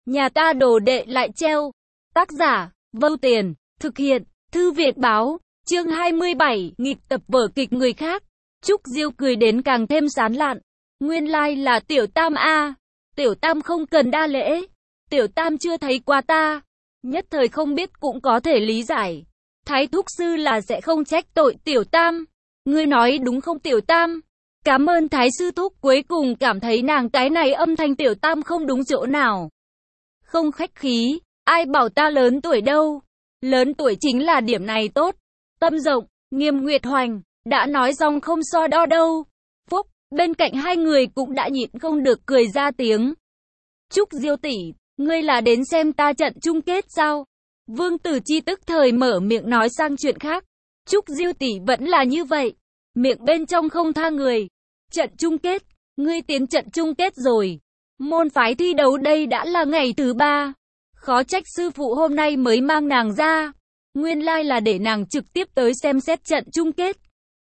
Nhà ta đồ đệ lại treo. Tác giả, Vâu Tiền, thực hiện, Thư Viện Báo, chương 27, nghịch tập vở kịch người khác. Trúc Diêu cười đến càng thêm sán lạn. Nguyên lai là Tiểu Tam a. Tiểu Tam không cần đa lễ. Tiểu Tam chưa thấy qua ta. Nhất thời không biết cũng có thể lý giải. Thái thúc sư là sẽ không trách tội Tiểu Tam. Ngươi nói đúng không Tiểu Tam? Cảm ơn Thái sư thúc. Cuối cùng cảm thấy nàng cái này âm thanh Tiểu Tam không đúng chỗ nào. Không khách khí, ai bảo ta lớn tuổi đâu. Lớn tuổi chính là điểm này tốt. Tâm rộng, Nghiêm Nguyệt Hoành, đã nói xong không so đo đâu. Phúc, bên cạnh hai người cũng đã nhịn không được cười ra tiếng. Trúc Diêu tỷ, ngươi là đến xem ta trận chung kết sao? Vương Tử Chi tức thời mở miệng nói sang chuyện khác. Trúc Diêu tỷ vẫn là như vậy, miệng bên trong không tha người. Trận chung kết, ngươi tiến trận chung kết rồi. Môn phái thi đấu đây đã là ngày thứ 3. Khó trách sư phụ hôm nay mới mang nàng ra. Nguyên lai là để nàng trực tiếp tới xem xét trận chung kết.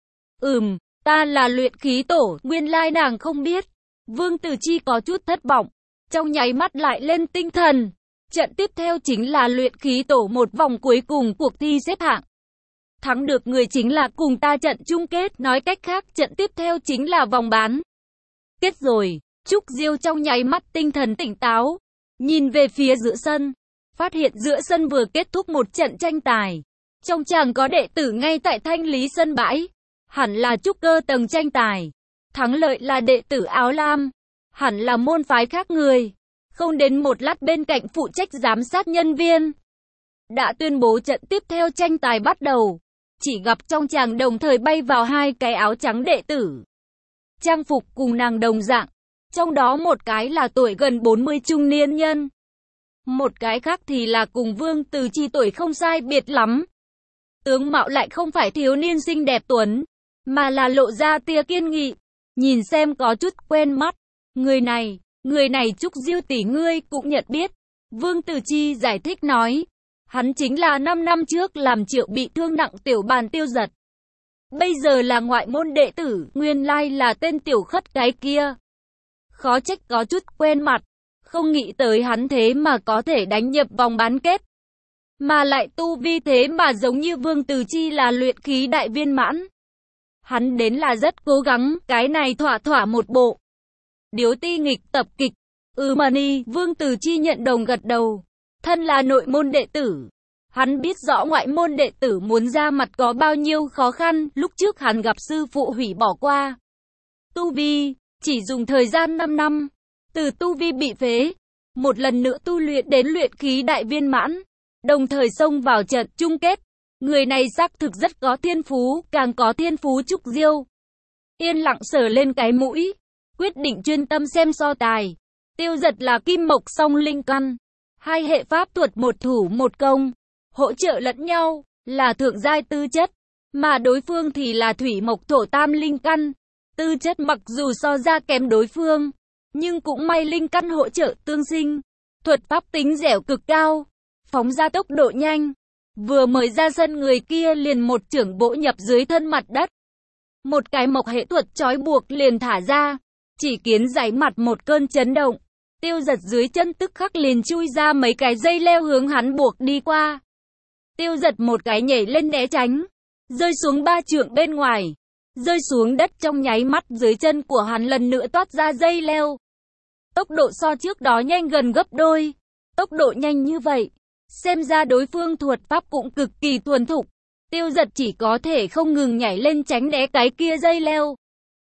Ta là luyện khí tổ, nguyên lai nàng không biết. Vương Tử Chi có chút thất vọng, trong nháy mắt lại lên tinh thần. Trận tiếp theo chính là luyện khí tổ một vòng cuối cùng cuộc thi xếp hạng. Thắng được người chính là cùng ta trận chung kết, nói cách khác trận tiếp theo chính là vòng bán kết rồi. Trúc Diêu trong nháy mắt tinh thần tỉnh táo, nhìn về phía giữa sân, phát hiện giữa sân vừa kết thúc một trận tranh tài. Trong tràng có đệ tử ngay tại thanh lý sân bãi, hẳn là trúc cơ tầng tranh tài. Thắng lợi là đệ tử áo lam, hẳn là môn phái khác người. Không đến một lát bên cạnh phụ trách giám sát nhân viên đã tuyên bố trận tiếp theo tranh tài bắt đầu. Chỉ gặp trong tràng đồng thời bay vào hai cái áo trắng đệ tử, trang phục cùng nàng đồng dạng. Trong đó một cái là tuổi gần 40 trung niên nhân, một cái khác thì là cùng Vương Tử Chi tuổi không sai biệt lắm. Tướng mạo lại không phải thiếu niên xinh đẹp tuấn, mà là lộ ra tia kiên nghị, nhìn xem có chút quen mắt. Người này Trúc Diêu tỷ ngươi cũng nhận biết. Vương Tử Chi giải thích nói, hắn chính là 5 năm trước làm Triệu bị thương nặng tiểu bàn Tiêu Giật. Bây giờ là ngoại môn đệ tử, nguyên lai là tên tiểu khất cái kia. Khó trách có chút quen mặt, không nghĩ tới hắn thế mà có thể đánh nhập vòng bán kết. Mà lại tu vi thế mà giống như Vương Tử Chi là luyện khí đại viên mãn. Hắn đến là rất cố gắng, cái này thỏa một bộ điếu ti nghịch tập kịch. Mani, Vương Tử Chi nhận đồng gật đầu. Thân là nội môn đệ tử, hắn biết rõ ngoại môn đệ tử muốn ra mặt có bao nhiêu khó khăn. Lúc trước hắn gặp sư phụ hủy bỏ qua tu vi, chỉ dùng thời gian 5 năm, từ tu vi bị phế, một lần nữa tu luyện đến luyện khí đại viên mãn, đồng thời xông vào trận chung kết. Người này xác thực rất có thiên phú, càng có thiên phú. Trúc Diêu yên lặng sờ lên cái mũi, quyết định chuyên tâm xem so tài. Tiêu Giật là kim mộc song linh căn, hai hệ pháp thuật một thủ một công, hỗ trợ lẫn nhau, là thượng giai tư chất, mà đối phương thì là thủy mộc thổ tam linh căn. Tư chất mặc dù so ra kém đối phương, nhưng cũng may linh căn hỗ trợ tương sinh. Thuật pháp tính dẻo cực cao, phóng ra tốc độ nhanh. Vừa mới ra sân người kia liền một chưởng vỗ nhập dưới thân mặt đất. Một cái mộc hệ thuật trói buộc liền thả ra, chỉ kiến giấy mặt một cơn chấn động. Tiêu Giật dưới chân tức khắc liền chui ra mấy cái dây leo hướng hắn buộc đi qua. Tiêu Giật một cái nhảy lên né tránh, rơi xuống 3 trượng bên ngoài. Rơi xuống đất trong nháy mắt dưới chân của hắn lần nữa toát ra dây leo. Tốc độ so trước đó nhanh gần gấp đôi. Tốc độ nhanh như vậy, xem ra đối phương thuật pháp cũng cực kỳ thuần thục. Tiêu Giật chỉ có thể không ngừng nhảy lên tránh né cái kia dây leo,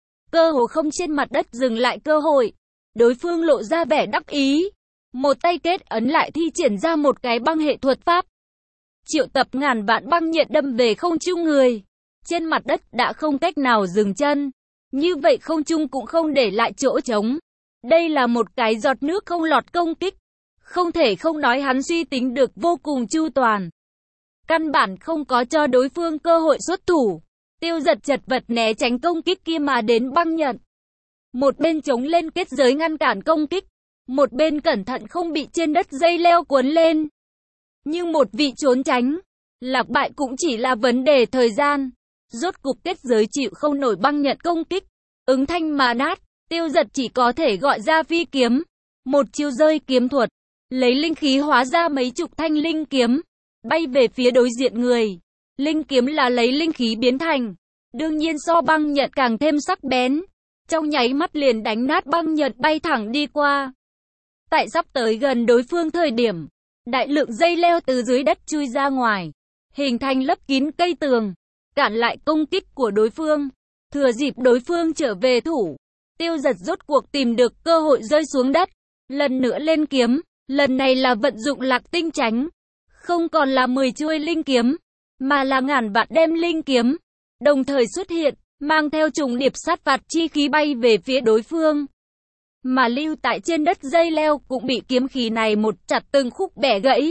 cơ hồ không trên mặt đất dừng lại cơ hội. Đối phương lộ ra vẻ đắc ý, một tay kết ấn lại thi triển ra một cái băng hệ thuật pháp, triệu tập ngàn vạn băng nhận đâm về không trung người. Trên mặt đất đã không cách nào dừng chân, như vậy không trung cũng không để lại chỗ trống. Đây là một cái giọt nước không lọt công kích, không thể không nói hắn suy tính được vô cùng chu toàn, căn bản không có cho đối phương cơ hội xuất thủ. Tiêu Giật chật vật né tránh công kích kia mà đến băng nhận, một bên chống lên kết giới ngăn cản công kích, một bên cẩn thận không bị trên đất dây leo cuốn lên. Nhưng một vị trốn tránh, lạc bại cũng chỉ là vấn đề thời gian. Rốt cục kết giới chịu không nổi băng nhận công kích, ứng thanh mà nát. Tiêu Giật chỉ có thể gọi ra phi kiếm, một chiêu rơi kiếm thuật, lấy linh khí hóa ra mấy chục thanh linh kiếm, bay về phía đối diện người. Linh kiếm là lấy linh khí biến thành, đương nhiên so băng nhận càng thêm sắc bén. Trong nháy mắt liền đánh nát băng nhận bay thẳng đi qua. Tại sắp tới gần đối phương thời điểm, đại lượng dây leo từ dưới đất chui ra ngoài, hình thành lấp kín cây tường, cản lại công kích của đối phương. Thừa dịp đối phương trở về thủ, Tiêu Giật rốt cuộc tìm được cơ hội rơi xuống đất, lần nữa lên kiếm, lần này là vận dụng Lạc Tinh Chánh, không còn là 10 chuôi linh kiếm, mà là ngàn vạn đem linh kiếm, đồng thời xuất hiện, mang theo trùng điệp sát phạt chi khí bay về phía đối phương. Mà lưu tại trên đất dây leo cũng bị kiếm khí này một chặt từng khúc bẻ gãy.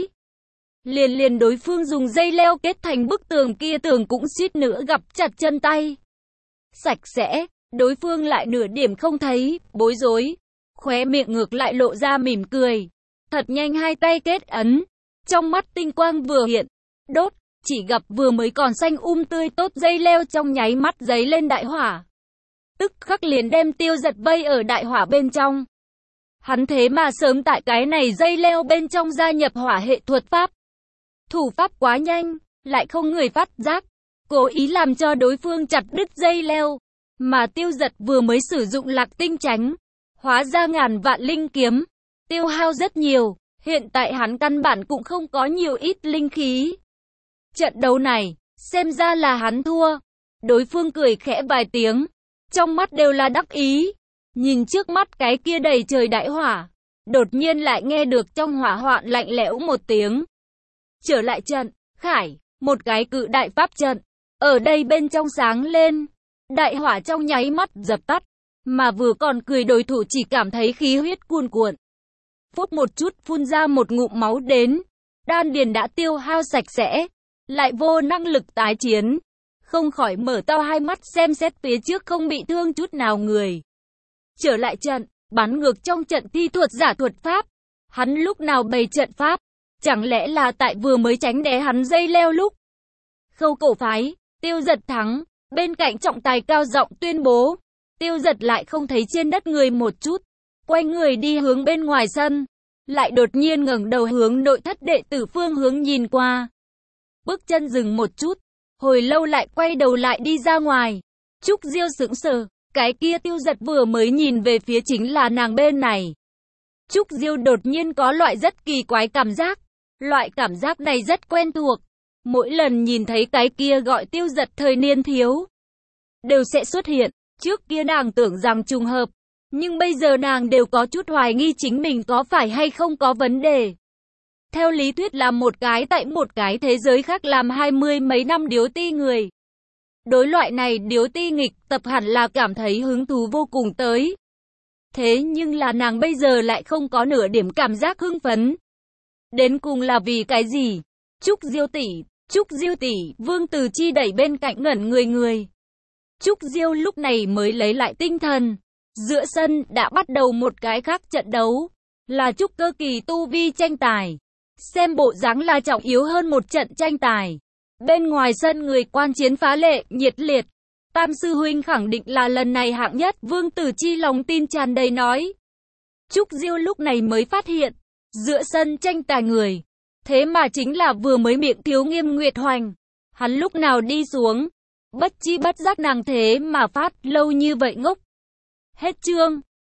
Liền đối phương dùng dây leo kết thành bức tường kia tường cũng suýt nữa gặp chặt chân tay. Sạch sẽ, đối phương lại nửa điểm không thấy, bối rối, khóe miệng ngược lại lộ ra mỉm cười. Thật nhanh hai tay kết ấn, trong mắt tinh quang vừa hiện, đốt, chỉ gặp vừa mới còn xanh tươi tốt dây leo trong nháy mắt giấy lên đại hỏa. Tức khắc liền đem Tiêu Giật vây ở đại hỏa bên trong. Hắn thế mà sớm tại cái này dây leo bên trong gia nhập hỏa hệ thuật pháp. Thủ pháp quá nhanh, lại không người phát giác, cố ý làm cho đối phương chặt đứt dây leo. Mà Tiêu Giật vừa mới sử dụng Lạc Tinh Chánh, hóa ra ngàn vạn linh kiếm, tiêu hao rất nhiều, hiện tại hắn căn bản cũng không có nhiều ít linh khí. Trận đấu này, xem ra là hắn thua. Đối phương cười khẽ vài tiếng, trong mắt đều là đắc ý. Nhìn trước mắt cái kia đầy trời đại hỏa, đột nhiên lại nghe được trong hỏa hoạn lạnh lẽo một tiếng. Trở lại trận, khải, một cái cự đại pháp trận, ở đây bên trong sáng lên. Đại hỏa trong nháy mắt dập tắt, mà vừa còn cười đối thủ chỉ cảm thấy khí huyết cuồn cuộn. Phút một chút phun ra một ngụm máu đến, đan điền đã tiêu hao sạch sẽ, lại vô năng lực tái chiến. Không khỏi mở to hai mắt xem xét phía trước không bị thương chút nào người. Trở lại trận, bắn ngược trong trận thi thuật giả thuật pháp. Hắn lúc nào bày trận pháp, chẳng lẽ là tại vừa mới tránh né hắn dây leo lúc. Khâu cổ phái, Tiêu Giật thắng. Bên cạnh trọng tài cao giọng tuyên bố. Tiêu Giật lại không thấy trên đất người một chút, quay người đi hướng bên ngoài sân, lại đột nhiên ngẩng đầu hướng nội thất đệ tử phương hướng nhìn qua. Bước chân dừng một chút, hồi lâu lại quay đầu lại đi ra ngoài. Trúc Diêu sững sờ, cái kia Tiêu Giật vừa mới nhìn về phía chính là nàng bên này. Trúc Diêu đột nhiên có loại rất kỳ quái cảm giác, loại cảm giác này rất quen thuộc. Mỗi lần nhìn thấy cái kia gọi Tiêu Giật thời niên thiếu, đều sẽ xuất hiện. Trước kia nàng tưởng rằng trùng hợp, nhưng bây giờ nàng đều có chút hoài nghi chính mình có phải hay không có vấn đề. Theo lý thuyết là một cái tại một cái thế giới khác làm 20 mấy năm điếu ti người. Đối loại này điếu ti nghịch tập hẳn là cảm thấy hứng thú vô cùng tới. Thế nhưng là nàng bây giờ lại không có nửa điểm cảm giác hưng phấn. Đến cùng là vì cái gì? Trúc Diêu tỷ, Vương Từ Chi đẩy bên cạnh ngẩn người. Trúc Diêu lúc này mới lấy lại tinh thần. Giữa sân đã bắt đầu một cái khác trận đấu, là trúc cơ kỳ tu vi tranh tài. Xem bộ dáng là trọng yếu hơn một trận tranh tài. Bên ngoài sân người quan chiến phá lệ, nhiệt liệt. Tam sư huynh khẳng định là lần này hạng nhất, Vương Tử Chi lòng tin tràn đầy nói. Trúc Diêu lúc này mới phát hiện, giữa sân tranh tài người, thế mà chính là vừa mới miệng thiếu Nghiêm Nguyệt Hoành. Hắn lúc nào đi xuống, bất chi bất giác nàng thế mà phát lâu như vậy ngốc. Hết chương.